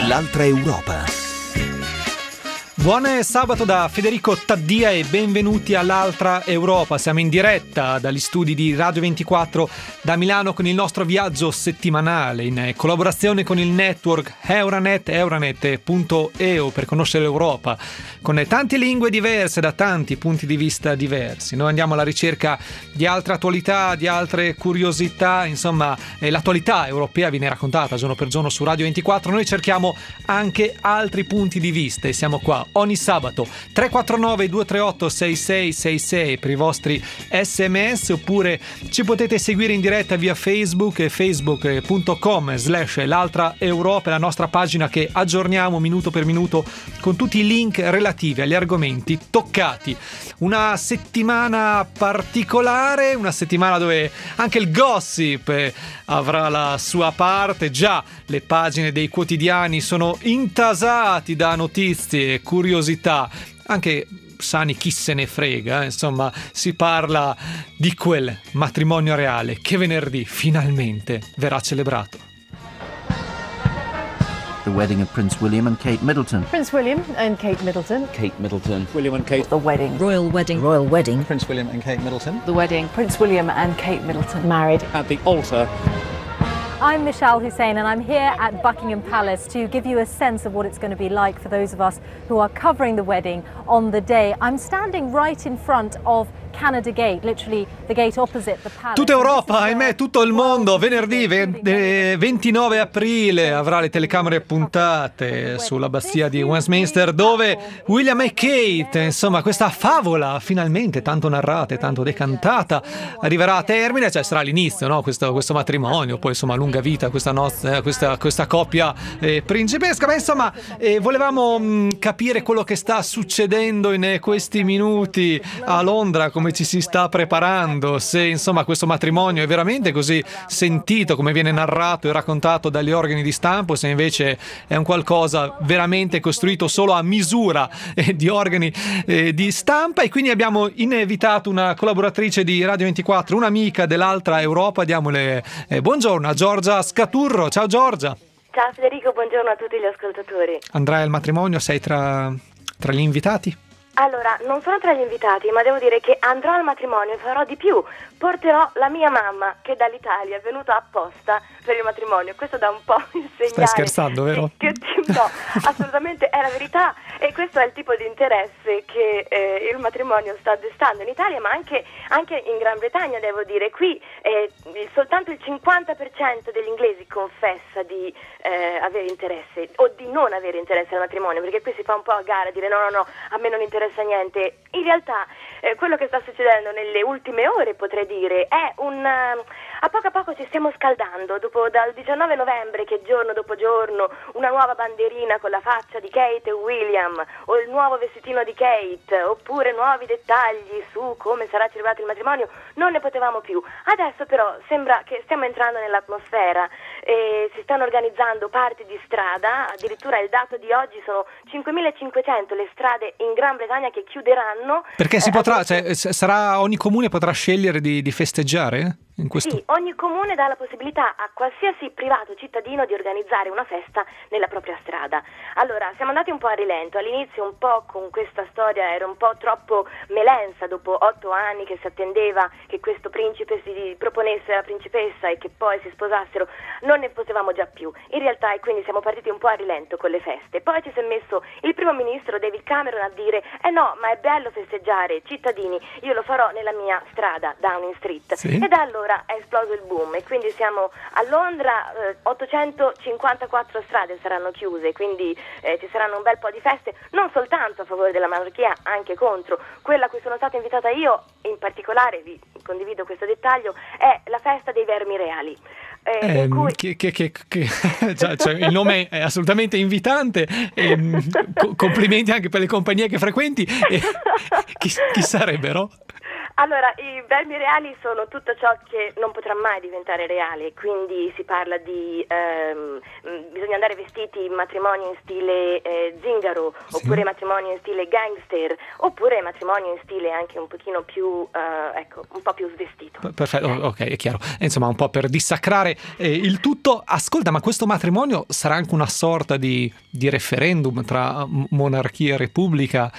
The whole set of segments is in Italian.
L'altra Europa. Buon sabato da Federico Taddia e benvenuti all'Altra Europa. Siamo in diretta dagli studi di Radio 24 da Milano con il nostro viaggio settimanale in collaborazione con il network Euranet.eu per conoscere l'Europa con tante lingue diverse da tanti punti di vista diversi. Noi andiamo alla ricerca di altre attualità, di altre curiosità, insomma l'attualità europea viene raccontata giorno per giorno su Radio 24. Noi cerchiamo anche altri punti di vista e siamo qua ogni sabato. 349 238 6666 per i vostri sms, oppure ci potete seguire in diretta via Facebook, facebook.com/l'altra Europa, la nostra pagina che aggiorniamo minuto per minuto con tutti i link relativi agli argomenti toccati. Una settimana particolare, una settimana dove anche il gossip avrà la sua parte. Già le pagine dei quotidiani sono intasati da notizie e curiosità, anche sani chi se ne frega, insomma si parla di quel matrimonio reale che venerdì finalmente verrà celebrato. The wedding of Prince William and Kate Middleton. Prince William and Kate Middleton. Kate Middleton. William and Kate. The wedding. Royal wedding. Royal wedding. Prince William and Kate Middleton. The wedding. Prince William and Kate Middleton. Married. At the altar. I'm Michelle Hussein and I'm here at Buckingham Palace to give you a sense of what it's going to be like for those of us who are covering the wedding on the day. I'm standing right in front of Canada Gate, literally the gate opposite the palace. Tutta Europa, ahimè, tutto il mondo, venerdì 29 aprile avrà le telecamere puntate sull'abbazia di Westminster, dove William e Kate, insomma questa favola finalmente tanto narrata e tanto decantata arriverà a termine, cioè sarà l'inizio, no? questo matrimonio, poi insomma lunga vita questa coppia principesca. Ma insomma volevamo capire quello che sta succedendo in questi minuti a Londra, come ci si sta preparando, se insomma questo matrimonio è veramente così sentito come viene narrato e raccontato dagli organi di stampa, o se invece è un qualcosa veramente costruito solo a misura di organi di stampa. E quindi abbiamo invitato una collaboratrice di Radio 24, un'amica dell'Altra Europa. Diamole buongiorno a Giorgia Scaturro. Ciao Giorgia. Ciao Federico, buongiorno a tutti gli ascoltatori. Andrai al matrimonio? Sei tra gli invitati? Allora, non sono tra gli invitati, ma devo dire che andrò al matrimonio e farò di più. Porterò la mia mamma, che dall'Italia è venuta apposta per il matrimonio. Questo dà un po' il segnale. Stai scherzando, vero? No, assolutamente è la verità. E questo è il tipo di interesse che il matrimonio sta destando in Italia, ma anche in Gran Bretagna, devo dire. Qui soltanto il 50% degli inglesi confessa di avere interesse o di non avere interesse al matrimonio, perché qui si fa un po' a gara a dire no, a me non interessa niente. In realtà quello che sta succedendo nelle ultime ore, potrei dire, è a poco ci stiamo scaldando dal 19 novembre, che giorno dopo giorno una nuova bandierina con la faccia di Kate e William, o il nuovo vestitino di Kate, oppure nuovi dettagli su come sarà celebrato il matrimonio, non ne potevamo più. Adesso però sembra che stiamo entrando nell'atmosfera e si stanno organizzando parti di strada. Addirittura il dato di oggi sono 5.500 le strade in Gran Bretagna che chiuderanno. Perché si potrà, ogni comune potrà scegliere di festeggiare? Sì, ogni comune dà la possibilità a qualsiasi privato cittadino di organizzare una festa nella propria strada. Allora, siamo andati un po' a rilento. All'inizio un po' con questa storia era un po' troppo melensa, dopo 8 anni che si attendeva che questo principe si proponesse alla principessa e che poi si sposassero. Non ne potevamo già più, in realtà, e quindi siamo partiti un po' a rilento con le feste. Poi ci si è messo il primo ministro David Cameron a dire no, ma è bello festeggiare, cittadini, io lo farò nella mia strada, Downing Street. Sì. E da allora è esploso il boom e quindi siamo a Londra, 854 strade saranno chiuse, quindi ci saranno un bel po' di feste, non soltanto a favore della monarchia, anche contro. Quella a cui sono stata invitata io, in particolare, vi condivido questo dettaglio, è la festa dei vermi reali. Il nome è assolutamente invitante, complimenti anche per le compagnie che frequenti. Chi sarebbero? Allora, i vermi reali sono tutto ciò che non potrà mai diventare reale, quindi si parla di bisogna andare vestiti in matrimonio in stile zingaro, oppure matrimonio in stile gangster, oppure matrimonio in stile anche un pochino più, un po' più svestito. Perfetto, ok, è chiaro. Insomma, un po' per dissacrare il tutto. Ascolta, ma questo matrimonio sarà anche una sorta di referendum tra monarchia e repubblica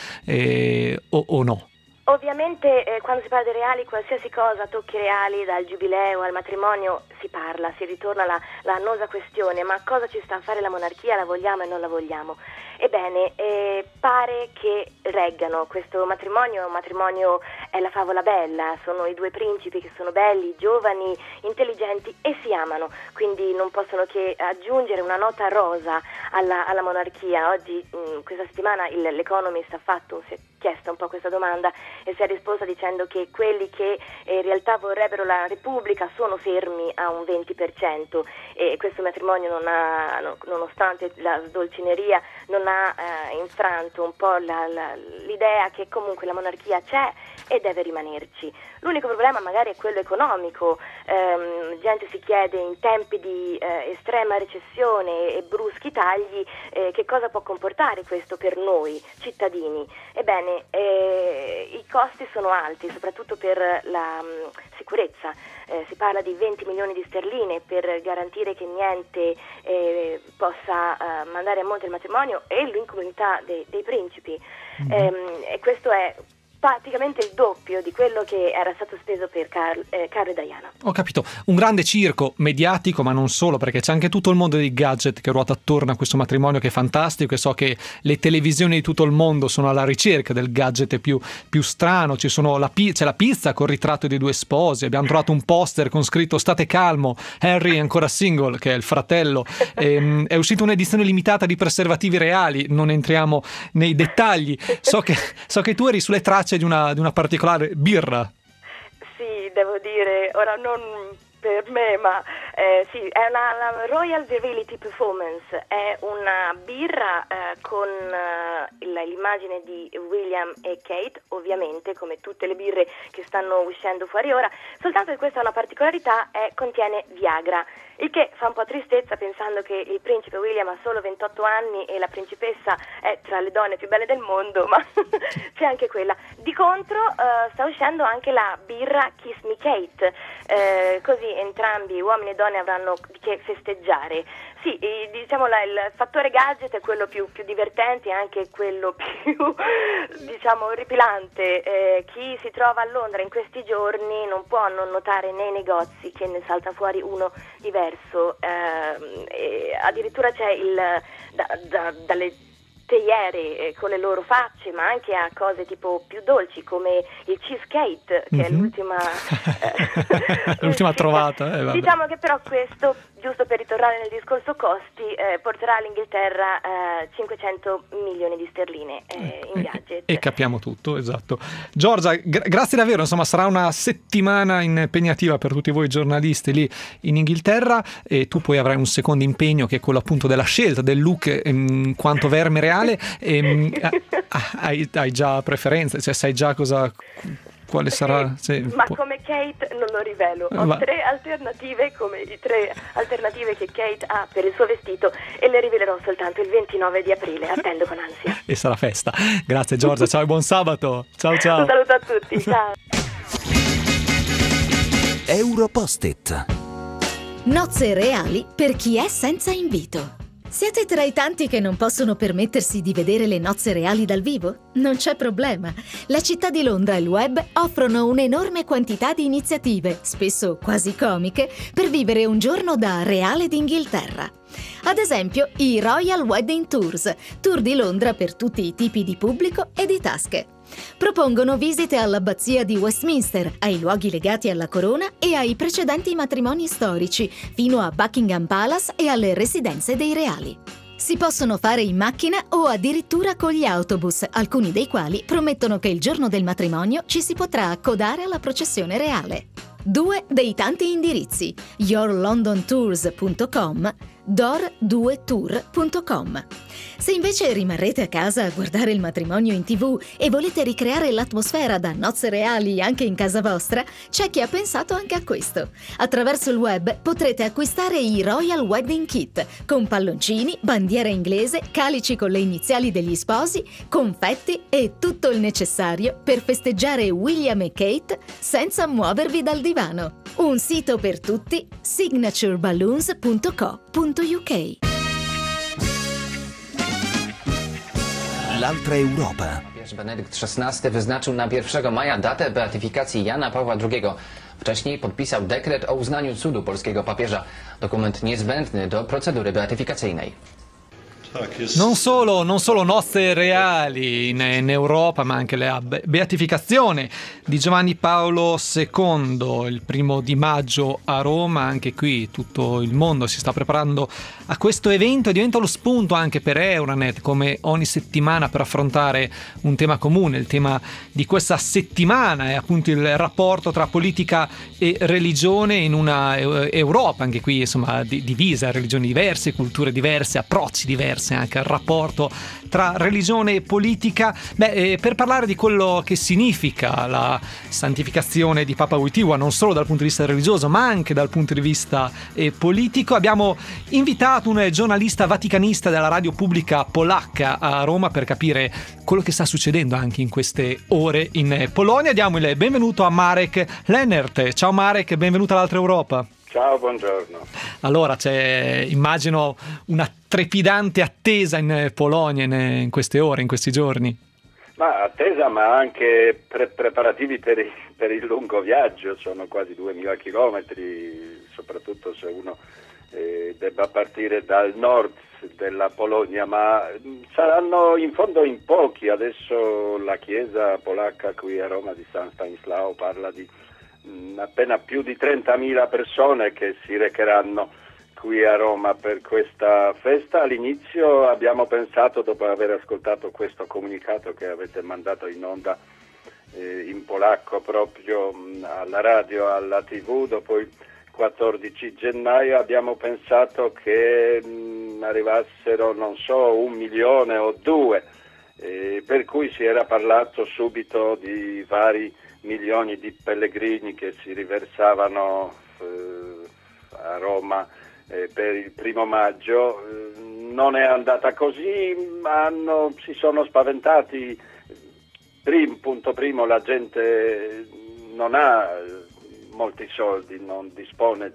o no? Ovviamente quando si parla di reali, qualsiasi cosa tocchi reali, dal giubileo al matrimonio, si parla, si ritorna alla annosa questione: ma cosa ci sta a fare la monarchia, la vogliamo e non la vogliamo? Ebbene, pare che reggano. Questo matrimonio è un matrimonio, è la favola bella, sono i due principi che sono belli, giovani, intelligenti e si amano, quindi non possono che aggiungere una nota rosa alla monarchia. Oggi, questa settimana, l'Economist si è chiesta un po' questa domanda e si è risposta dicendo che quelli che in realtà vorrebbero la Repubblica sono fermi a un 20%, e questo matrimonio nonostante la sdolcineria, non ha infranto un po' l'idea che comunque la monarchia c'è e deve rimanerci. L'unico problema magari è quello economico. Gente si chiede, in tempi di estrema recessione e bruschi tagli, che cosa può comportare questo per noi cittadini. Ebbene, i costi sono alti, soprattutto per la sicurezza. Si parla di 20 milioni di sterline per garantire che niente possa mandare a monte il matrimonio e l'incolumità dei principi. E questo è praticamente il doppio di quello che era stato speso per Carlo e Diana. Ho capito, un grande circo mediatico, ma non solo, perché c'è anche tutto il mondo dei gadget che ruota attorno a questo matrimonio, che è fantastico, e so che le televisioni di tutto il mondo sono alla ricerca del gadget più strano. C'è la pizza col ritratto dei due sposi, abbiamo trovato un poster con scritto "State calmo, Harry è ancora single", che è il fratello. È uscita un'edizione limitata di preservativi reali, non entriamo nei dettagli. So che tu eri sulle tracce di una particolare birra. Sì, devo dire, ora non per me, ma sì, è la Royal Virility Performance, è una birra con l'immagine di William e Kate, ovviamente, come tutte le birre che stanno uscendo fuori ora, soltanto che questa è una particolarità, contiene Viagra, il che fa un po' tristezza pensando che il principe William ha solo 28 anni e la principessa è tra le donne più belle del mondo, ma c'è anche quella. Di contro sta uscendo anche la birra Kiss Me Kate, così entrambi, uomini e donne, avranno di che festeggiare. Sì, diciamo il fattore gadget è quello più divertente e anche quello più, diciamo, orripilante. Chi si trova a Londra in questi giorni non può non notare nei negozi che ne salta fuori uno diverso. Addirittura c'è dalle teiere con le loro facce, ma anche a cose tipo più dolci come il cheesecake, che è l'ultima trovata. Vabbè. Diciamo che però questo, giusto per ritornare nel discorso costi, porterà all'Inghilterra 500 milioni di sterline in gadget. E capiamo tutto, esatto. Giorgia, grazie davvero, insomma sarà una settimana impegnativa per tutti voi giornalisti lì in Inghilterra, e tu poi avrai un secondo impegno che è quello appunto della scelta del look in quanto verme reale. Hai già preferenze? Cioè sai già quale sarà? Ma come Kate non lo rivelo. Ho 3 alternative, come i 3 alternative che Kate ha per il suo vestito, e le rivelerò soltanto il 29 di aprile. Attendo con ansia. E sarà festa. Grazie Giorgia, ciao e buon sabato. Ciao. Un saluto a tutti, ciao. Europost-it. Nozze reali per chi è senza invito. Siete tra i tanti che non possono permettersi di vedere le nozze reali dal vivo? Non c'è problema. La città di Londra e il web offrono un'enorme quantità di iniziative, spesso quasi comiche, per vivere un giorno da reale d'Inghilterra. Ad esempio, i Royal Wedding Tours, tour di Londra per tutti i tipi di pubblico e di tasche. Propongono visite all'abbazia di Westminster, ai luoghi legati alla corona e ai precedenti matrimoni storici, fino a Buckingham Palace e alle residenze dei reali. Si possono fare in macchina o addirittura con gli autobus, alcuni dei quali promettono che il giorno del matrimonio ci si potrà accodare alla processione reale. 2 dei tanti indirizzi: yourlondontours.com, dor2tour.com. Se invece rimarrete a casa a guardare il matrimonio in TV e volete ricreare l'atmosfera da nozze reali anche in casa vostra, c'è chi ha pensato anche a questo. Attraverso il web potrete acquistare i Royal Wedding Kit con palloncini, bandiera inglese, calici con le iniziali degli sposi, confetti e tutto il necessario per festeggiare William e Kate senza muovervi dal divano. Un sito per tutti, signatureballoons.co.uk. L'altra Europa. Papież Benedykt XVI wyznaczył na 1 maja datę beatyfikacji Jana Pawła II. Wcześniej podpisał dekret o uznaniu cudu polskiego papieża. Dokument niezbędny do procedury beatyfikacyjnej. Non solo nozze reali in Europa, ma anche la beatificazione di Giovanni Paolo II il 1 di maggio a Roma. Anche qui tutto il mondo si sta preparando a questo evento e diventa lo spunto anche per Euronet, come ogni settimana, per affrontare un tema comune. Il tema di questa settimana è appunto il rapporto tra politica e religione in una Europa, anche qui insomma divisa, religioni diverse, culture diverse, approcci diversi anche al rapporto tra religione e politica. Per parlare di quello che significa la santificazione di Papa Wojtyła, non solo dal punto di vista religioso ma anche dal punto di vista politico, abbiamo invitato un giornalista vaticanista della radio pubblica polacca a Roma per capire quello che sta succedendo anche in queste ore in Polonia. Diamo il benvenuto a Marek Lenert. Ciao Marek, benvenuto all'Altra Europa. Ciao, buongiorno. Allora, c'è, immagino, una trepidante attesa in Polonia in queste ore, in questi giorni. Ma attesa, ma anche preparativi per il lungo viaggio. Sono quasi 2000 chilometri, soprattutto se uno debba partire dal nord della Polonia, ma saranno in fondo in pochi. Adesso la chiesa polacca qui a Roma di San Stanislao parla di appena più di 30.000 persone che si recheranno qui a Roma per questa festa. All'inizio abbiamo pensato, dopo aver ascoltato questo comunicato che avete mandato in onda in polacco proprio alla radio, alla TV, dopo il 14 gennaio abbiamo pensato che arrivassero, non so, 1 milione o 2, per cui si era parlato subito di vari milioni di pellegrini che si riversavano a Roma per il 1 maggio. Non è andata così, si sono spaventati. Punto primo, la gente non ha molti soldi, non dispone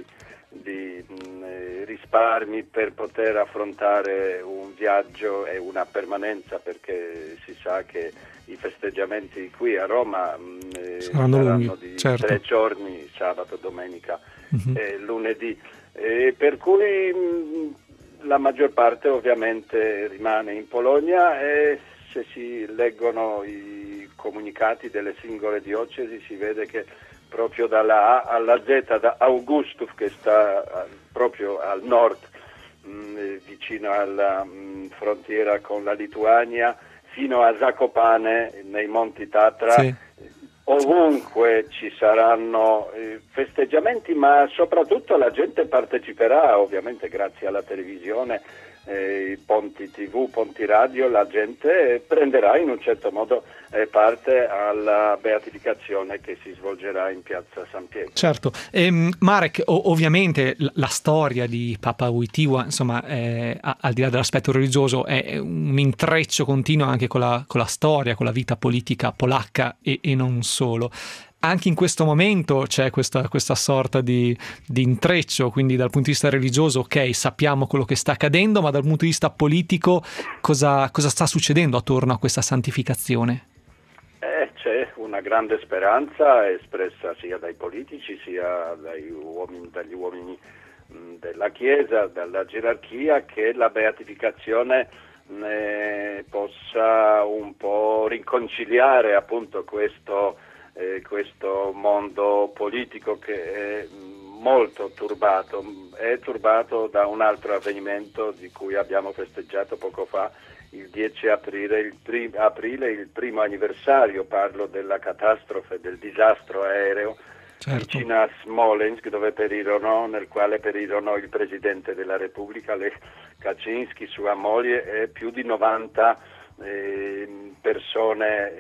di risparmi per poter affrontare un viaggio e una permanenza, perché si sa che i festeggiamenti qui a Roma saranno di 3 giorni, sabato, domenica e lunedì, per cui la maggior parte ovviamente rimane in Polonia, e se si leggono i comunicati delle singole diocesi si vede che proprio dalla A alla Z, da Augustów, che sta proprio al nord, vicino alla frontiera con la Lituania, fino a Zakopane nei Monti Tatra, sì. Ovunque ci saranno festeggiamenti, ma soprattutto la gente parteciperà, ovviamente grazie alla televisione, i ponti TV, ponti radio, la gente prenderà in un certo modo parte alla beatificazione che si svolgerà in piazza San Pietro. Certo, Marek, ovviamente la storia di Papa Wojtyła, insomma, al di là dell'aspetto religioso, è un intreccio continuo anche con la storia, con la vita politica polacca e non solo. Anche in questo momento c'è questa sorta di intreccio, quindi dal punto di vista religioso, ok, sappiamo quello che sta accadendo, ma dal punto di vista politico cosa sta succedendo attorno a questa santificazione? C'è una grande speranza espressa sia dai politici sia dagli uomini della Chiesa, dalla gerarchia, che la beatificazione possa un po' riconciliare appunto questo mondo politico che è molto turbato. È turbato da un altro avvenimento di cui abbiamo festeggiato poco fa, il 10 aprile, il 1° anniversario. Parlo della catastrofe, del disastro aereo Certo. vicino a Smolensk, nel quale perirono il Presidente della Repubblica, Lech Kaczynski, sua moglie e più di 90 persone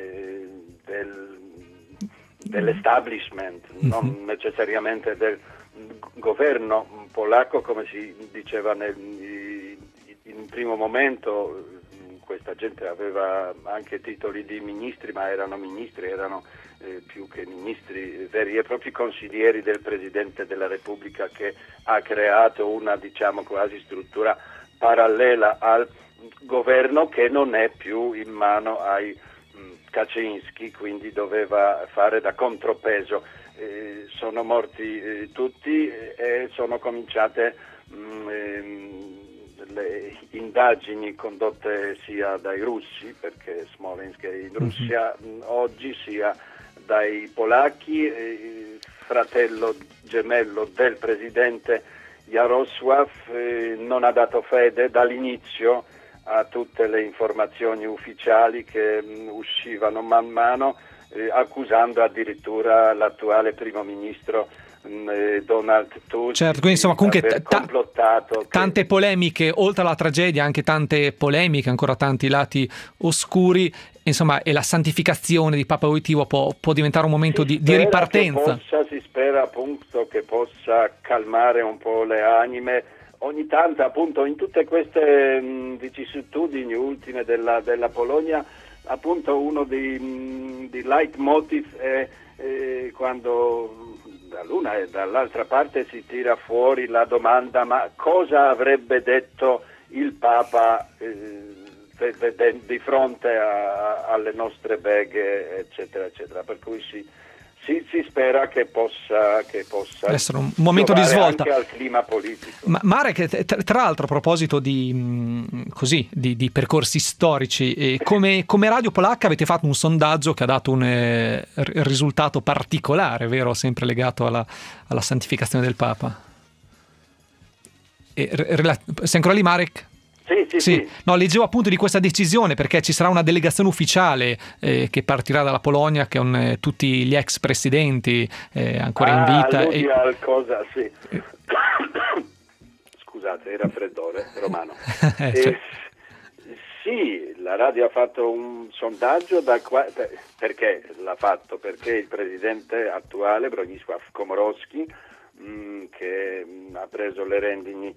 dell'establishment, non necessariamente del governo polacco, come si diceva in primo momento. Questa gente aveva anche titoli di ministri, ma erano più che ministri, veri e propri consiglieri del Presidente della Repubblica, che ha creato una, diciamo, quasi struttura parallela al governo, che non è più in mano ai Kaczynski, quindi doveva fare da contropeso. Sono morti tutti e sono cominciate le indagini condotte sia dai russi, perché Smolensk è in Russia oggi, sia dai polacchi. Fratello gemello del presidente Jarosław non ha dato fede dall'inizio a tutte le informazioni ufficiali che uscivano man mano, accusando addirittura l'attuale primo ministro Donald Tusk. Certo, quindi insomma comunque complottato tante polemiche, oltre alla tragedia anche tante polemiche, ancora tanti lati oscuri, insomma, e la santificazione di Papa Wojtyła può diventare un momento di ripartenza. Si spera appunto che possa calmare un po' le anime. Ogni tanto appunto in tutte queste vicissitudini ultime della Polonia, appunto uno dei leitmotiv è quando dall'una e dall'altra parte si tira fuori la domanda: ma cosa avrebbe detto il Papa di fronte alle nostre beghe, eccetera eccetera, per cui si spera che possa essere un momento di svolta anche al clima politico. Marek, tra l'altro, a proposito di percorsi storici, come Radio Polacca avete fatto un sondaggio che ha dato un risultato particolare, vero? Sempre legato alla santificazione del Papa. Sei ancora lì, Marek? Sì. No, leggevo appunto di questa decisione, perché ci sarà una delegazione ufficiale che partirà dalla Polonia, con tutti gli ex presidenti ancora in vita. Sì. Scusate, il raffreddore romano. Sì, la radio ha fatto un sondaggio perché l'ha fatto? Perché il presidente attuale, Bronisław Komorowski, che ha preso le redini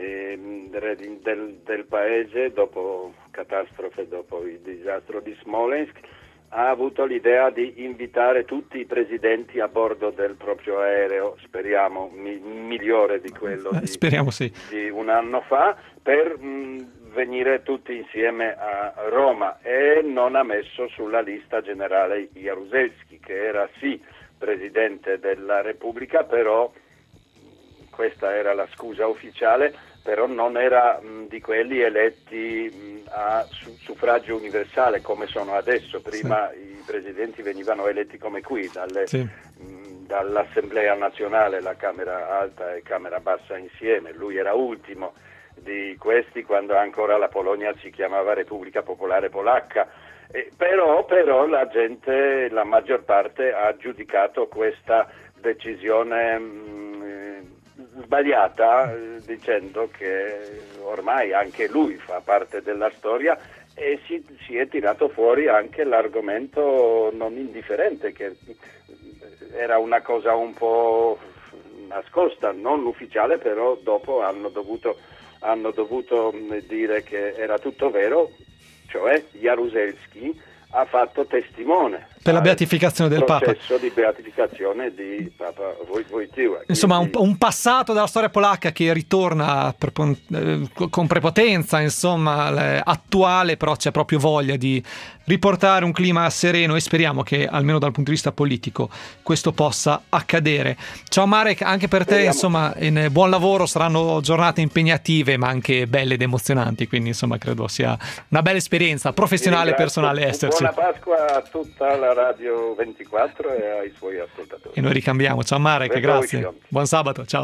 del paese dopo catastrofe, dopo il disastro di Smolensk, ha avuto l'idea di invitare tutti i presidenti a bordo del proprio aereo, speriamo migliore di quello di un anno fa, per venire tutti insieme a Roma, e non ha messo sulla lista generale Jaruzelski, che era sì presidente della Repubblica, però questa era la scusa ufficiale, però non era di quelli eletti a suffragio universale come sono adesso. Prima i presidenti venivano eletti come qui, dall'Assemblea nazionale, la Camera alta e Camera bassa insieme. Lui era ultimo di questi, quando ancora la Polonia si chiamava Repubblica Popolare Polacca. Però la maggior parte ha giudicato questa decisione sbagliata, dicendo che ormai anche lui fa parte della storia, e si è tirato fuori anche l'argomento non indifferente, che era una cosa un po' nascosta, non ufficiale, però dopo hanno dovuto dire che era tutto vero, cioè Jaruzelski ha fatto testimone per la beatificazione del Papa. Processo di beatificazione di Papa Wojtyła. Insomma, un passato della storia polacca che ritorna con prepotenza, insomma, attuale, però c'è proprio voglia di riportare un clima sereno, e speriamo che almeno dal punto di vista politico questo possa accadere. Ciao Marek, anche per te, insomma, in buon lavoro, saranno giornate impegnative ma anche belle ed emozionanti, quindi insomma credo sia una bella esperienza professionale e personale esserci. Buona Pasqua a tutta la Radio 24 e ai suoi ascoltatori. E noi ricambiamo. Ciao Marek, grazie. Buon sabato, ciao.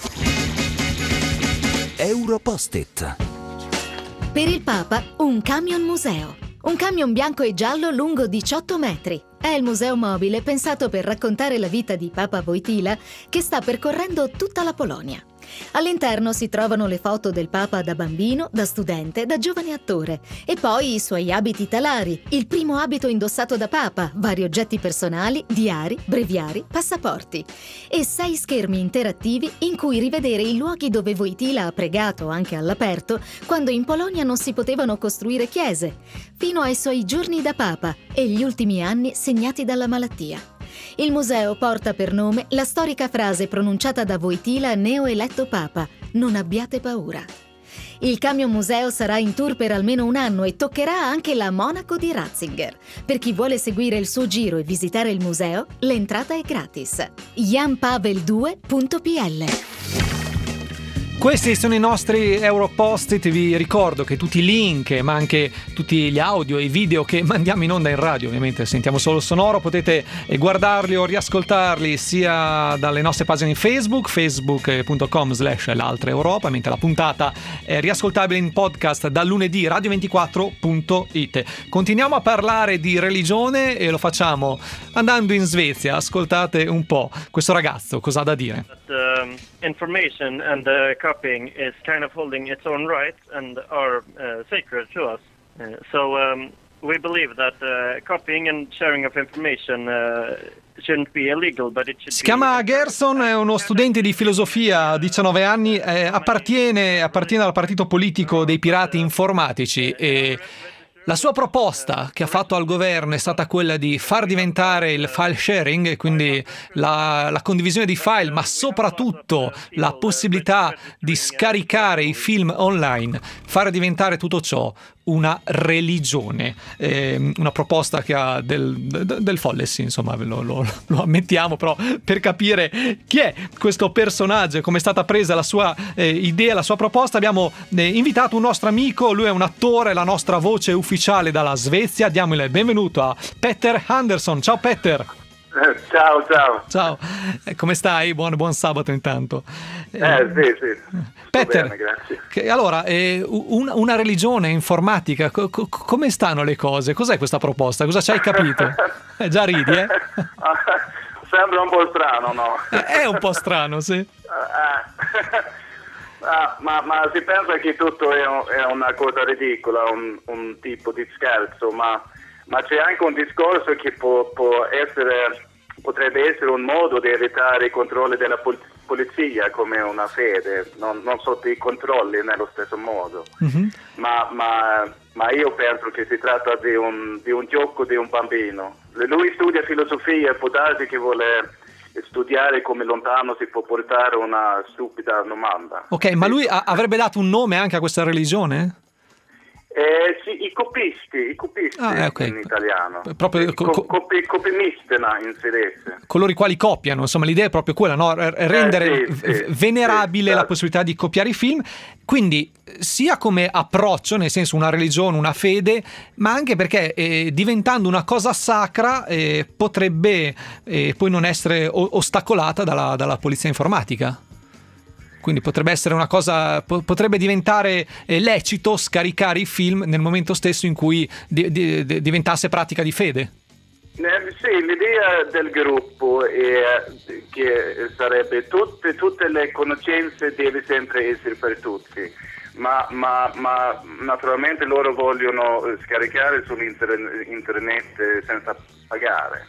Europost-it. Per il Papa un camion museo. Un camion bianco e giallo lungo 18 metri. È il museo mobile pensato per raccontare la vita di Papa Wojtyła, che sta percorrendo tutta la Polonia. All'interno si trovano le foto del Papa da bambino, da studente, da giovane attore e poi i suoi abiti talari, il primo abito indossato da Papa, vari oggetti personali, diari, breviari, passaporti e 6 schermi interattivi in cui rivedere i luoghi dove Wojtyła ha pregato anche all'aperto quando in Polonia non si potevano costruire chiese, fino ai suoi giorni da Papa e gli ultimi anni segnati dalla malattia. Il museo porta per nome la storica frase pronunciata da Wojtyła neoeletto Papa: non abbiate paura. Il camion museo sarà in tour per almeno un anno e toccherà anche la Monaco di Ratzinger. Per chi vuole seguire il suo giro e visitare il museo, l'entrata è gratis. janpavel2.pl. Questi sono i nostri Europost-it. Vi ricordo che tutti i link, ma anche tutti gli audio e i video che mandiamo in onda in radio, ovviamente sentiamo solo il sonoro, potete guardarli o riascoltarli sia dalle nostre pagine Facebook, facebook.com/l'altra Europa, mentre la puntata è riascoltabile in podcast dal lunedì, radio24.it. Continuiamo a parlare di religione e lo facciamo andando in Svezia. Ascoltate un po' questo ragazzo cosa ha da dire. Information and copying is kind of holding its own rights and are sacred to us. So we believe that copying and sharing of information shouldn't be illegal, but it should Si chiama Gerson, è uno studente di filosofia, ha 19 anni, appartiene al partito politico dei pirati informatici e la sua proposta che ha fatto al governo è stata quella di far diventare il file sharing, quindi la condivisione di file, ma soprattutto la possibilità di scaricare i film online, fare diventare tutto ciò una religione, una proposta che ha del folle, sì, insomma lo ammettiamo, però per capire chi è questo personaggio e come è stata presa la sua idea, la sua proposta, abbiamo invitato un nostro amico, lui è un attore, la nostra voce ufficiale dalla Svezia. Diamo il benvenuto a Petter Andersson. Ciao Petter. Ciao. Come stai? Buon sabato intanto. Sì. Petter, bene, grazie. Allora, una religione informatica, come stanno le cose? Cos'è questa proposta? Cosa ci hai capito? Già ridi, eh? Sembra un po' strano, no? È un po' strano, sì. Ma si pensa che tutto è una cosa ridicola, un tipo di scherzo, ma c'è anche un discorso che potrebbe essere un modo di evitare i controlli della polizia come una fede, non sotto i controlli nello stesso modo. Mm-hmm. Ma io penso che si tratta di un gioco di un bambino. Lui studia filosofia, può darsi che vuole studiare come lontano si può portare una stupida domanda. Ok, ma lui avrebbe dato un nome anche a questa religione? Sì, i copisti okay. In italiano. Proprio copimisterna in svedese. Coloro i quali copiano, insomma l'idea è proprio quella, no? Rendere venerabile la possibilità di copiare i film, quindi sia come approccio, nel senso una religione, una fede, ma anche perché diventando una cosa sacra potrebbe poi non essere ostacolata dalla polizia informatica. Quindi potrebbe essere una cosa, potrebbe diventare lecito scaricare i film nel momento stesso in cui diventasse pratica di fede. Sì, l'idea del gruppo è che sarebbe tutte le conoscenze deve sempre essere per tutti, ma naturalmente loro vogliono scaricare sull'internet senza pagare.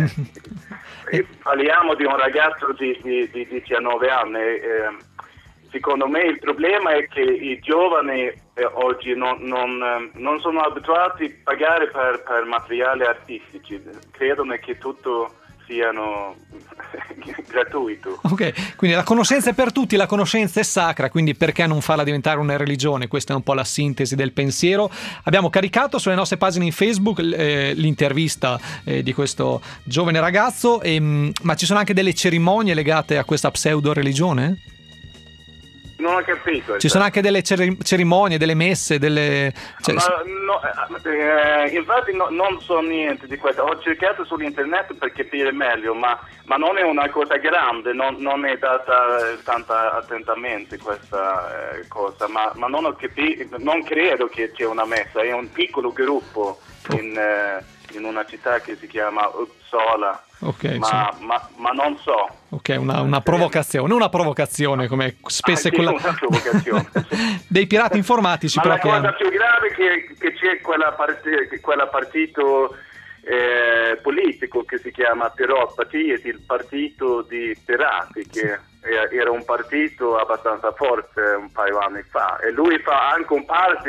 Parliamo di un ragazzo di 19 anni. Secondo me il problema è che i giovani oggi non sono abituati a pagare per materiali artistici, credono che tutto siano gratuito. Ok, quindi la conoscenza è per tutti, la conoscenza è sacra, quindi perché non farla diventare una religione? Questa è un po' la sintesi del pensiero. Abbiamo caricato sulle nostre pagine in Facebook l'intervista di questo giovane ragazzo, ma ci sono anche delle cerimonie legate a questa pseudo religione? Non ho capito. Ci sono anche delle cerimonie, delle messe, infatti non so niente di questo. Ho cercato sull'internet per capire meglio, ma non è una cosa grande, non è data tanta attentamente questa cosa, ma non ho capito, non credo che c'è una messa, è un piccolo gruppo in in una città che si chiama Uppsala, Ok, ma non so. Ok, una provocazione come spesso è quella Una provocazione. dei pirati informatici. Ma Però la che cosa hanno... più grave è che c'è quella partito politico che si chiama Pirot Party, il partito di pirati, che era un partito abbastanza forte un paio anni fa, e lui fa anche un parte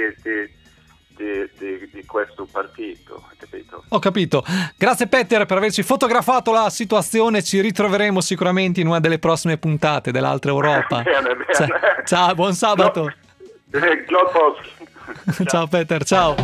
di questo partito, capito? Ho capito. Grazie Peter per averci fotografato la situazione. Ci ritroveremo sicuramente in una delle prossime puntate dell'Altra Europa. Bene. Ciao, buon sabato. Ciao Peter, ciao.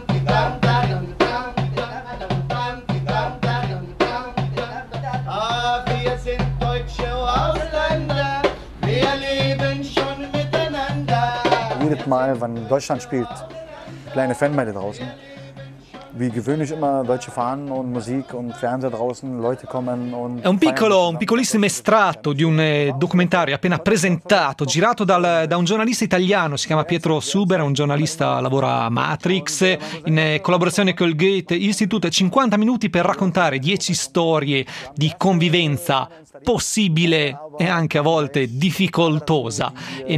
Jedes Mal, wenn Deutschland spielt, kleine Fanmeile draußen. Wie gewöhnlich immer deutsche Fahnen und Musik und Fernseher draußen, Leute kommen und... È un piccolissimo estratto di un documentario appena presentato, girato da un giornalista italiano, si chiama Pietro Suber, è un giornalista, lavora a Matrix, in collaborazione col Goethe Institute, 50 minuti per raccontare 10 storie di convivenza possibile e anche a volte difficoltosa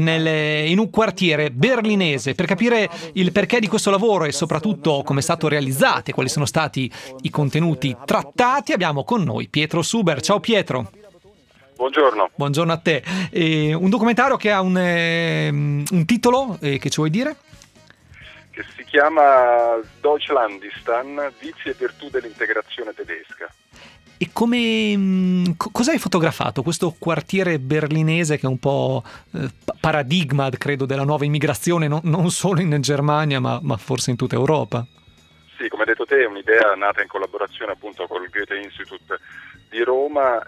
in un quartiere berlinese, per capire il perché di questo lavoro e soprattutto come è stato realizzato e quali sono stati i contenuti trattati. Abbiamo con noi Pietro Suber. Ciao Pietro. Buongiorno. Buongiorno a te. Un documentario che ha un titolo che ci vuoi dire? Che si chiama Deutschlandistan, vizi e virtù dell'integrazione tedesca. E cosa hai fotografato? Questo quartiere berlinese che è un po' paradigma, credo, della nuova immigrazione, non solo in Germania, ma forse in tutta Europa. Sì, come hai detto te, è un'idea nata in collaborazione appunto con il Goethe Institute di Roma.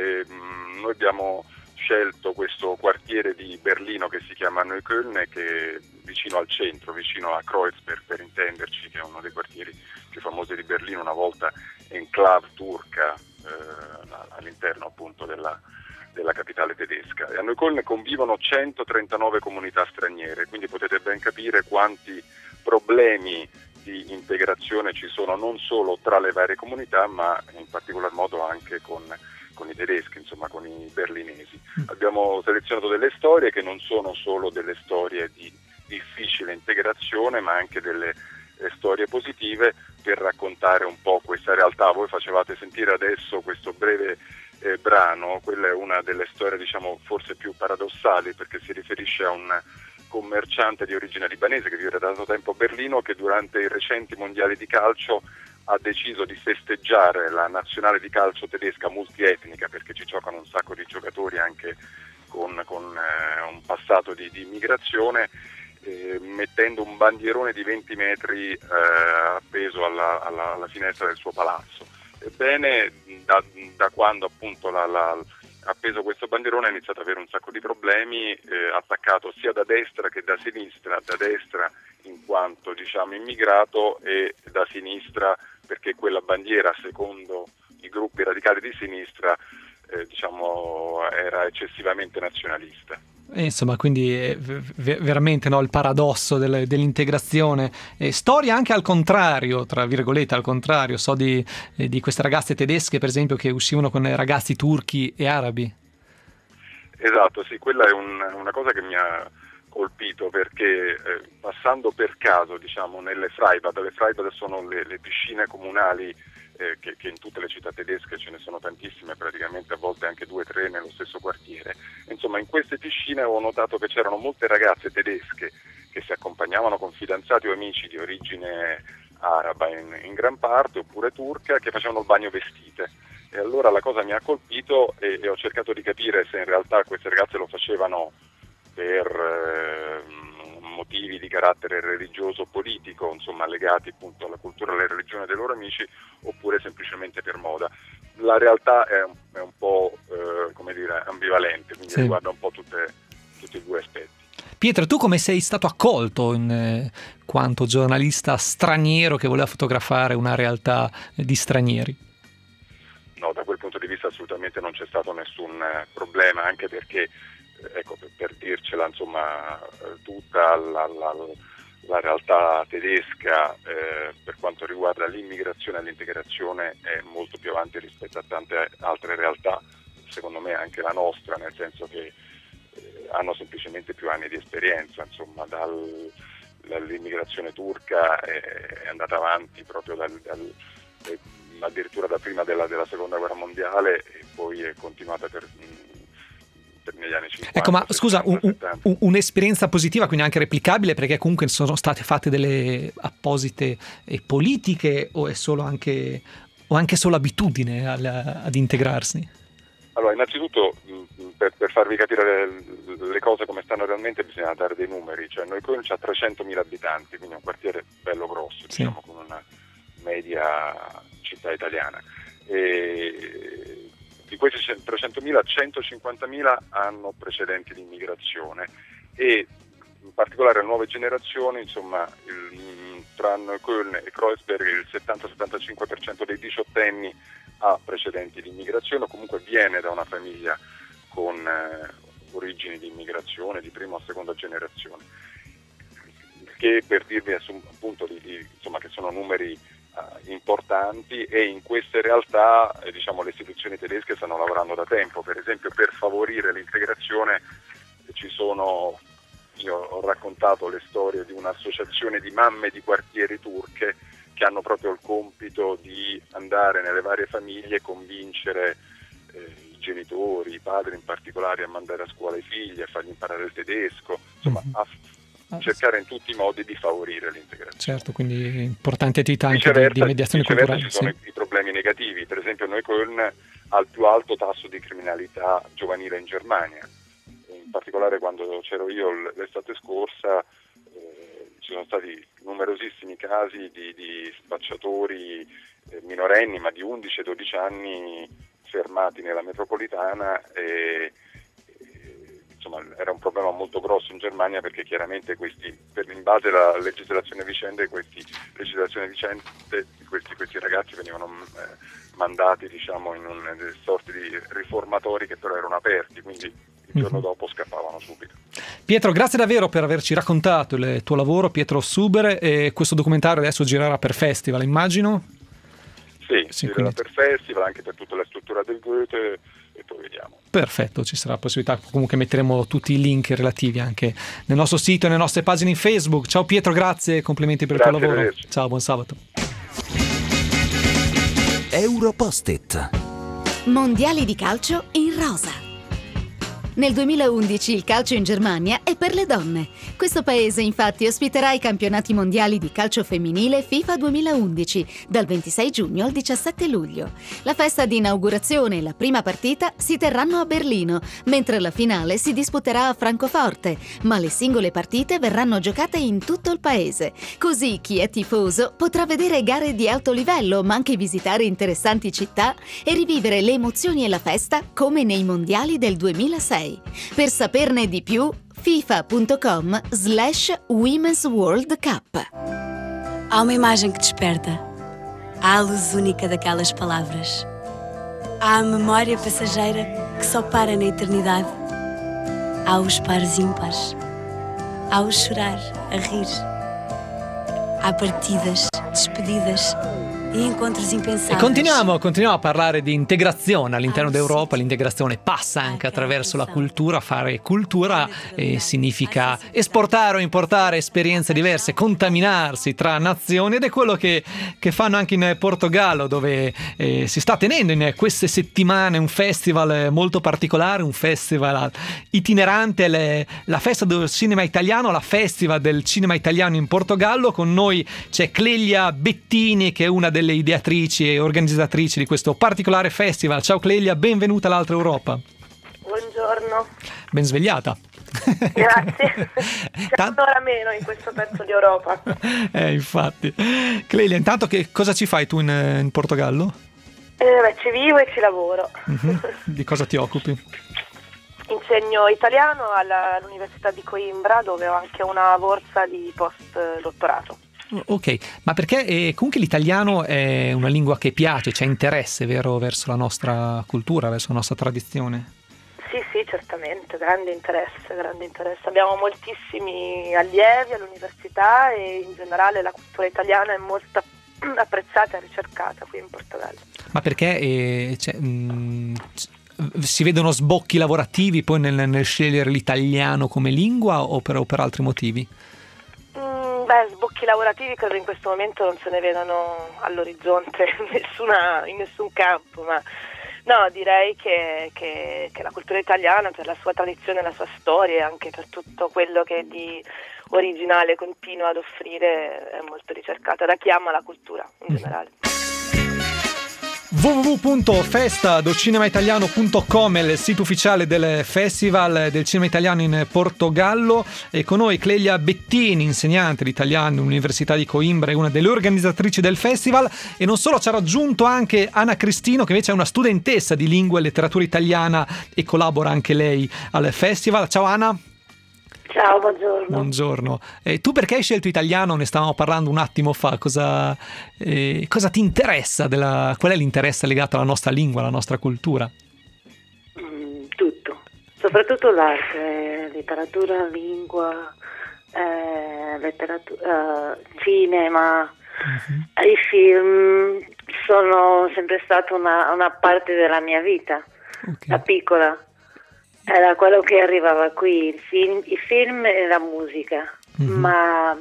Noi abbiamo scelto questo quartiere di Berlino che si chiama Neukölln, che è vicino al centro, vicino a Kreuzberg per intenderci, che è uno dei quartieri più famosi di Berlino, una volta enclave turca all'interno appunto della capitale tedesca. E a Neukölln convivono 139 comunità straniere, quindi potete ben capire quanti problemi di integrazione ci sono non solo tra le varie comunità, ma in particolar modo anche con i tedeschi, insomma con i berlinesi. Abbiamo selezionato delle storie che non sono solo delle storie di difficile integrazione, ma anche delle storie positive per raccontare un po' questa realtà. Voi facevate sentire adesso questo breve brano, quella è una delle storie diciamo forse più paradossali, perché si riferisce a un commerciante di origine libanese che vive da tanto tempo a Berlino, che durante i recenti mondiali di calcio ha deciso di festeggiare la nazionale di calcio tedesca multietnica, perché ci giocano un sacco di giocatori anche con un passato di immigrazione, mettendo un bandierone di 20 metri appeso alla finestra del suo palazzo. Ebbene, da quando appunto ha appeso questo bandierone ha iniziato ad avere un sacco di problemi, attaccato sia da destra che da sinistra, da destra in quanto diciamo immigrato e da sinistra perché quella bandiera, secondo i gruppi radicali di sinistra, diciamo era eccessivamente nazionalista. Insomma, quindi è veramente il paradosso dell'integrazione. Storia anche al contrario, tra virgolette al contrario, so di queste ragazze tedesche per esempio che uscivano con ragazzi turchi e arabi. Esatto, sì, quella è una cosa che mi ha colpito perché passando per caso diciamo nelle Freibad, le Freibad sono le piscine comunali che in tutte le città tedesche ce ne sono tantissime, praticamente a volte anche 2 o 3 nello stesso quartiere. Insomma, in queste piscine ho notato che c'erano molte ragazze tedesche che si accompagnavano con fidanzati o amici di origine araba in gran parte, oppure turca, che facevano il bagno vestite. E allora la cosa mi ha colpito e ho cercato di capire se in realtà queste ragazze lo facevano per motivi di carattere religioso o politico, insomma legati appunto alla cultura e alla religione dei loro amici, oppure semplicemente per moda. La realtà è un po' come dire ambivalente, quindi sì, riguarda un po' tutti e due aspetti. Pietro, tu come sei stato accolto in quanto giornalista straniero che voleva fotografare una realtà di stranieri? No, da quel punto di vista assolutamente non c'è stato nessun problema, anche perché ecco, per dircela insomma tutta la realtà tedesca per quanto riguarda l'immigrazione e l'integrazione è molto più avanti rispetto a tante altre realtà, secondo me anche la nostra, nel senso che hanno semplicemente più anni di esperienza, insomma, l'immigrazione turca è andata avanti proprio addirittura da prima della seconda guerra mondiale e poi è continuata per negli anni 50. Ecco, ma scusa, un'esperienza positiva, quindi anche replicabile, perché comunque sono state fatte delle apposite politiche o è solo anche solo abitudine ad integrarsi? Allora, innanzitutto per farvi capire le cose come stanno realmente bisogna dare dei numeri, cioè Neukölln ha 300.000 abitanti, quindi è un quartiere bello grosso, sì, diciamo con una media città italiana. E di questi 300.000, 150.000 hanno precedenti di immigrazione e in particolare le nuove generazioni, insomma, tra Neukölln e Kreuzberg il 70-75% dei diciottenni ha precedenti di immigrazione o comunque viene da una famiglia con origini di immigrazione di prima o seconda generazione, che per dirvi appunto insomma, che sono numeri importanti e in queste realtà diciamo le istituzioni tedesche stanno lavorando da tempo. Per esempio, per favorire l'integrazione io ho raccontato le storie di un'associazione di mamme di quartieri turche che hanno proprio il compito di andare nelle varie famiglie e convincere i genitori, i padri in particolare, a mandare a scuola i figli, a fargli imparare il tedesco, insomma a cercare in tutti i modi di favorire l'integrazione. Certo, quindi importanti attività anche di mediazione culturale. Ci sono i problemi negativi, per esempio Neukölln ha il più alto tasso di criminalità giovanile in Germania, in particolare quando c'ero io l'estate scorsa ci sono stati numerosissimi casi di spacciatori minorenni, ma di 11-12 anni, fermati nella metropolitana e insomma era un problema molto grosso in Germania perché chiaramente in base alla legislazione vigente questi ragazzi venivano mandati diciamo in delle sorti di riformatori che però erano aperti, quindi il giorno dopo scappavano subito. Pietro, grazie davvero per averci raccontato il tuo lavoro, Pietro Suber, e questo documentario adesso girerà per festival, immagino? Sì, girerà per festival, anche per tutta la struttura del Goethe e poi vediamo. Perfetto, ci sarà la possibilità, comunque metteremo tutti i link relativi anche nel nostro sito e nelle nostre pagine in Facebook. Ciao Pietro, grazie, complimenti per il tuo lavoro. Arrivederci. Ciao, buon sabato. Europost-it. Mondiali di calcio in rosa. Nel 2011 il calcio in Germania è per le donne. Questo paese infatti ospiterà i campionati mondiali di calcio femminile FIFA 2011 dal 26 giugno al 17 luglio. La festa di inaugurazione e la prima partita si terranno a Berlino, mentre la finale si disputerà a Francoforte, ma le singole partite verranno giocate in tutto il paese. Così chi è tifoso potrà vedere gare di alto livello, ma anche visitare interessanti città e rivivere le emozioni e la festa come nei mondiali del 2006. Per saperne di più, fifa.com/Women's World Cup. Há uma imagem que desperta. Há a luz única daquelas palavras. Há a memória passageira que só para na eternidade. Há os pares ímpares. Há o chorar, a rir. Há partidas, despedidas e incontros impensáveis. E continuiamo a parlare di integrazione all'interno d'Europa. L'integrazione passa anche attraverso la cultura. Fare cultura significa esportare o importare esperienze diverse, contaminarsi tra nazioni, ed è quello che fanno anche in Portogallo, dove si sta tenendo in queste settimane un festival molto particolare, un festival itinerante, la festa del cinema italiano, la Festival del Cinema Italiano in Portogallo. Con noi c'è Clelia Bettini, che è una delle ideatrici e organizzatrici di questo particolare festival. Ciao Clelia, benvenuta all'Altra Europa. Buongiorno. Ben svegliata. Grazie. Siamo un'ora meno in questo pezzo di Europa. Infatti. Clelia, intanto che cosa ci fai tu in Portogallo? Ci vivo e ci lavoro. Di cosa ti occupi? Insegno italiano all'Università di Coimbra, dove ho anche una borsa di post-dottorato. Ok, ma perché comunque l'italiano è una lingua che piace, c'è interesse, vero, verso la nostra cultura, verso la nostra tradizione? Sì, certamente. assolutamente, grande interesse. Abbiamo moltissimi allievi all'università e in generale la cultura italiana è molto apprezzata e ricercata qui in Portogallo. Ma perché si vedono sbocchi lavorativi poi nel scegliere l'italiano come lingua o per altri motivi? Sbocchi lavorativi credo in questo momento non se ne vedano all'orizzonte in nessun campo, ma no, direi che la cultura italiana, per la sua tradizione, la sua storia e anche per tutto quello che di originale continua ad offrire è molto ricercata da chi ama la cultura in generale. www.festadocinemaitaliano.com è il sito ufficiale del Festival del Cinema Italiano in Portogallo, e con noi Clelia Bettini, insegnante di italiano all'Università di Coimbra e una delle organizzatrici del festival, e non solo, ci ha raggiunto anche Anna Cristino, che invece è una studentessa di lingua e letteratura italiana e collabora anche lei al festival. Ciao Anna. Ciao, buongiorno. Buongiorno. Tu perché hai scelto italiano? Ne stavamo parlando un attimo fa. Cosa ti interessa? Qual è l'interesse legato alla nostra lingua, alla nostra cultura? Tutto, soprattutto l'arte, letteratura, lingua, cinema, i film sono sempre stata una parte della mia vita, da piccola. Era quello che arrivava qui, i film e la musica, ma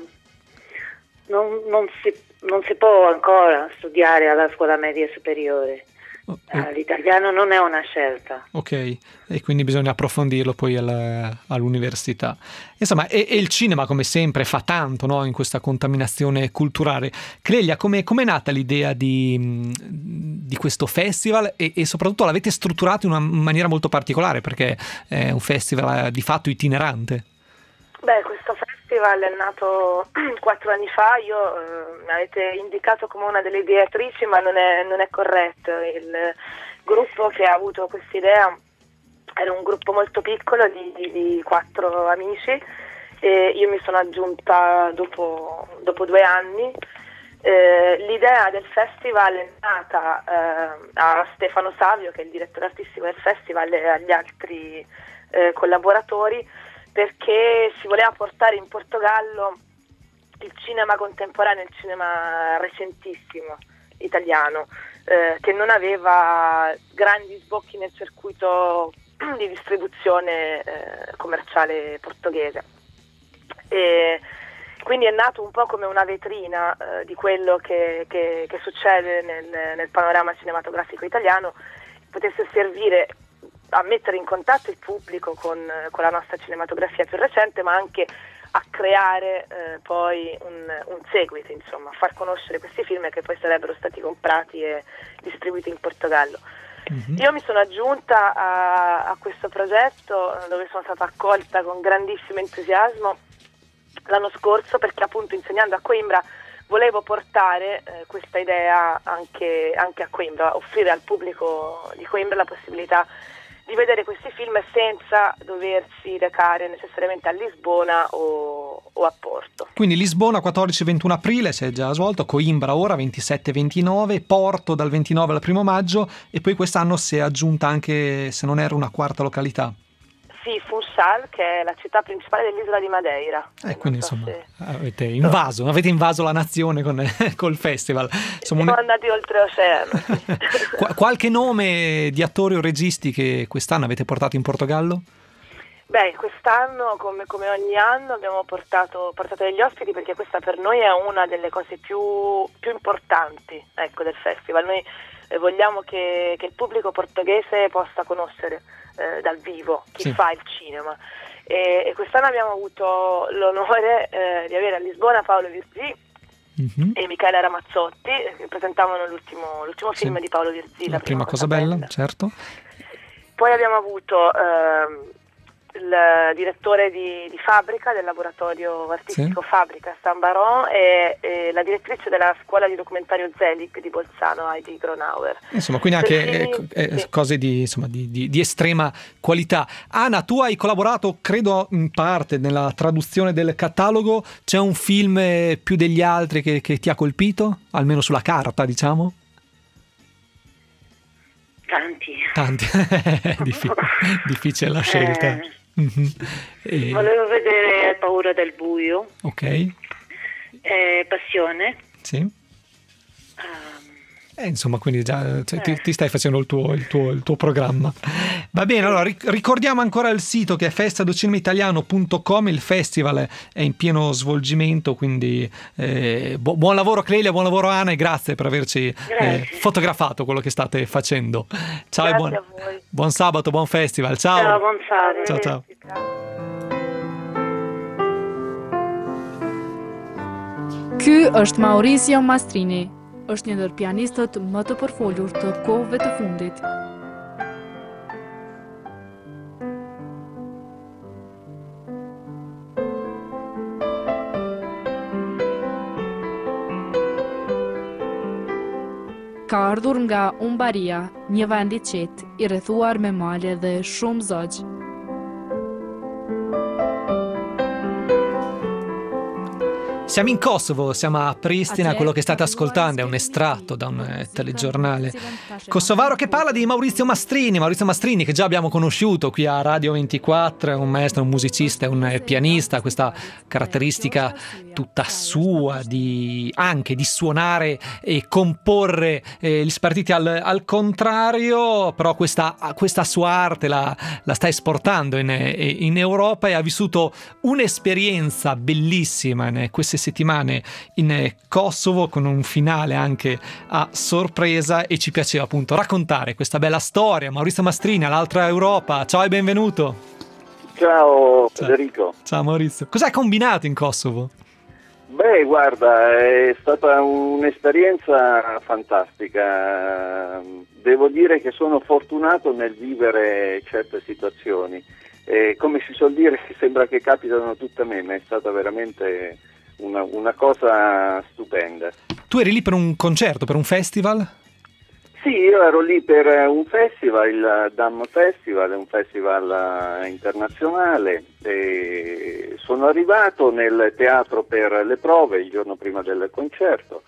non si può ancora studiare alla scuola media superiore. L'italiano non è una scelta. Ok, e quindi bisogna approfondirlo poi all'università. Insomma, e il cinema, come sempre, fa tanto, no, in questa contaminazione culturale. Clelia, come è nata l'idea di questo festival e soprattutto l'avete strutturato in una maniera molto particolare, perché è un festival di fatto itinerante? Questo festival è nato 4 anni fa. Mi avete indicato come una delle ideatrici, ma non è corretto. Il gruppo che ha avuto questa idea era un gruppo molto piccolo di 4 amici, e io mi sono aggiunta dopo 2 anni. L'idea del festival è nata a Stefano Savio, che è il direttore artistico del festival, e agli altri collaboratori, perché si voleva portare in Portogallo il cinema contemporaneo, il cinema recentissimo italiano, che non aveva grandi sbocchi nel circuito di distribuzione commerciale portoghese. E quindi è nato un po' come una vetrina di quello che succede nel panorama cinematografico italiano, potesse servire a mettere in contatto il pubblico con la nostra cinematografia più recente, ma anche a creare poi un seguito, insomma, a far conoscere questi film che poi sarebbero stati comprati e distribuiti in Portogallo. Io mi sono aggiunta a questo progetto, dove sono stata accolta con grandissimo entusiasmo l'anno scorso, perché appunto, insegnando a Coimbra, volevo portare questa idea anche a Coimbra, offrire al pubblico di Coimbra la possibilità di vedere questi film senza doversi recare necessariamente a Lisbona o a Porto. Quindi Lisbona 14-21 aprile si è già svolto, Coimbra ora 27-29, Porto dal 29 al 1 maggio, e poi quest'anno si è aggiunta anche, se non erro, una quarta località. Sì, Funchal, che è la città principale dell'isola di Madeira. Quindi insomma avete invaso la nazione col festival. Siamo andati oltreoceano. Qualche nome di attori o registi che quest'anno avete portato in Portogallo? Quest'anno, come ogni anno, abbiamo portato degli ospiti, perché questa per noi è una delle cose più importanti, del festival. Noi vogliamo che il pubblico portoghese possa conoscere dal vivo chi fa il cinema, e quest'anno abbiamo avuto l'onore di avere a Lisbona Paolo Virzì e Michele Ramazzotti, che presentavano l'ultimo film di Paolo Virzì, La prima cosa bella, certo. Poi abbiamo avuto il direttore di Fabrica, del laboratorio artistico Fabrica, San Baron, e la direttrice della scuola di documentario Zelig di Bolzano, Heidi Gronauer. Insomma, quindi anche cose di estrema qualità. Anna, tu hai collaborato, credo, in parte nella traduzione del catalogo. C'è un film più degli altri che ti ha colpito? Almeno sulla carta, diciamo? Tanti. Difficile la scelta. Volevo vedere Paura del buio. Ok. Passione. Sì. Insomma, quindi già ti stai facendo il tuo programma. Va bene, allora ricordiamo ancora il sito, che è festivalcinemaitaliano.com. Il festival è in pieno svolgimento, quindi buon lavoro Clelia, buon lavoro Ana, e grazie per averci fotografato quello che state facendo. Ciao e buon sabato, buon festival. Ciao. Ciao, buon sabato. Ciao. Ky është Mauricio Mastrini. Është një ndër pianistët më të përfolur të kohëve të fundit. Ka ardhur nga Umbaria, një vend i qetë, i rrethuar me male dhe shumë zogj. Siamo in Kosovo, siamo a Pristina. Quello che state ascoltando è un estratto da un telegiornale kosovaro che parla di Maurizio Mastrini, che già abbiamo conosciuto qui a Radio 24. È un maestro, un musicista, è un pianista. Questa caratteristica tutta sua anche di suonare e comporre gli spartiti al contrario, però questa sua arte la sta esportando in Europa, e ha vissuto un'esperienza bellissima in queste settimane in Kosovo, con un finale anche a sorpresa, e ci piaceva appunto raccontare questa bella storia. Maurizio Mastrini all'Altra Europa, ciao e benvenuto. Ciao Federico. Ciao Maurizio. Cos'hai combinato in Kosovo? Beh, guarda, è stata un'esperienza fantastica. Devo dire che sono fortunato nel vivere certe situazioni. Come si suol dire, sembra che capitano tutte a me, ma è stata veramente una cosa stupenda. Tu eri lì per un concerto, per un festival? Sì, io ero lì per un festival, il Dam Festival, è un festival internazionale. Sono arrivato nel teatro per le prove il giorno prima del concerto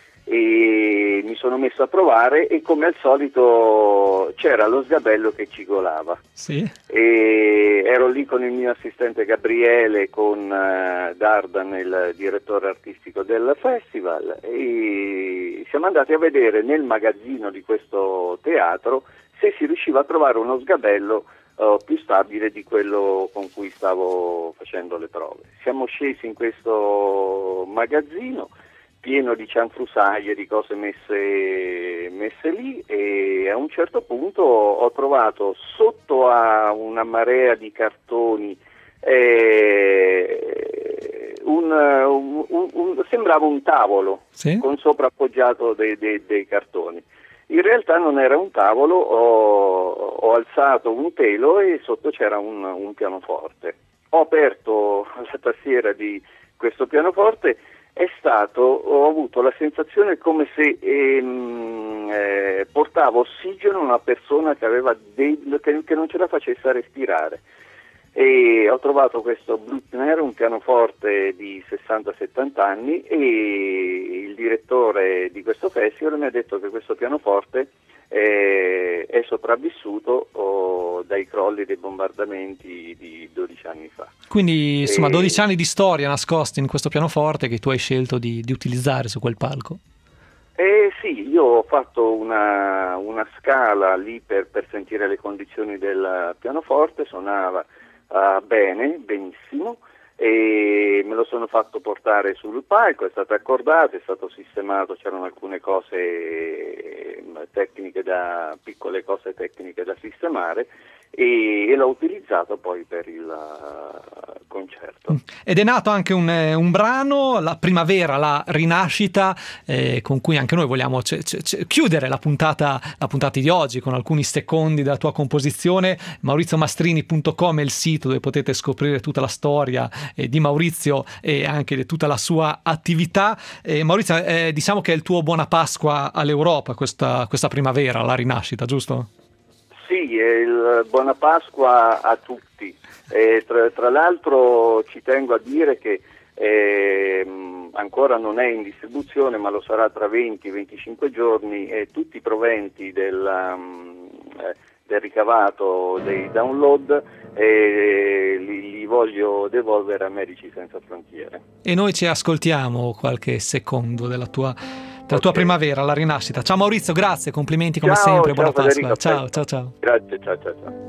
e mi sono messo a provare, e come al solito c'era lo sgabello che cigolava. Sì. E ero lì con il mio assistente Gabriele, con Dardan, il direttore artistico del festival, e siamo andati a vedere nel magazzino di questo teatro se si riusciva a trovare uno sgabello più stabile di quello con cui stavo facendo le prove. Siamo scesi in questo magazzino pieno di cianfrusaglie, di cose messe lì, e a un certo punto ho trovato sotto a una marea di cartoni sembrava un tavolo, sì, con sopra appoggiato dei cartoni. In realtà non era un tavolo, ho alzato un telo e sotto c'era un pianoforte. Ho aperto la tastiera di questo pianoforte, ho avuto la sensazione come se portavo ossigeno a una persona che non ce la facesse a respirare. E ho trovato questo Blüthner, un pianoforte di 60-70 anni, e il direttore di questo festival mi ha detto che questo pianoforte è sopravvissuto dai crolli dei bombardamenti di 12 anni fa. Quindi insomma 12 anni di storia nascosti in questo pianoforte che tu hai scelto di utilizzare su quel palco. Sì, io ho fatto una scala lì per sentire le condizioni del pianoforte, suonava benissimo, e me lo sono fatto portare sul palco, è stato accordato, è stato sistemato, c'erano alcune cose piccole cose tecniche da sistemare, e l'ho utilizzato poi per il concerto. Ed è nato anche un brano, La primavera, la rinascita, con cui anche noi vogliamo chiudere la puntata di oggi con alcuni secondi della tua composizione. MaurizioMastrini.com è il sito dove potete scoprire tutta la storia di Maurizio e anche di tutta la sua attività. Maurizio, diciamo che è il tuo buona Pasqua all'Europa questa primavera, la rinascita, giusto? Sì, il buona Pasqua a tutti. Tra l'altro ci tengo a dire che ancora non è in distribuzione, ma lo sarà tra 20-25 giorni, e tutti i proventi del ricavato dei download e li voglio devolvere a Medici Senza Frontiere. E noi ci ascoltiamo qualche secondo della tua primavera, la rinascita. Ciao Maurizio, grazie, complimenti come sempre, buona Pasqua. Ciao. Grazie, ciao.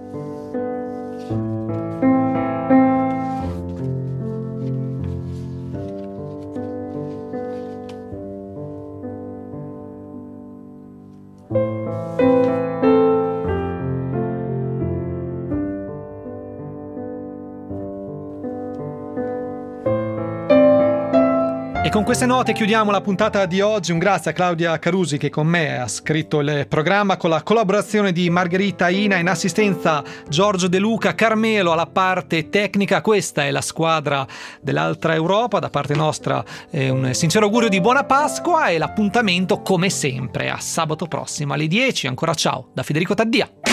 E con queste note chiudiamo la puntata di oggi. Un grazie a Claudia Carusi che con me ha scritto il programma, con la collaborazione di Margherita Ina, in assistenza Giorgio De Luca, Carmelo alla parte tecnica. Questa è la squadra dell'Altra Europa. Da parte nostra un sincero augurio di buona Pasqua e l'appuntamento come sempre a sabato prossimo alle 10. Ancora ciao da Federico Taddia.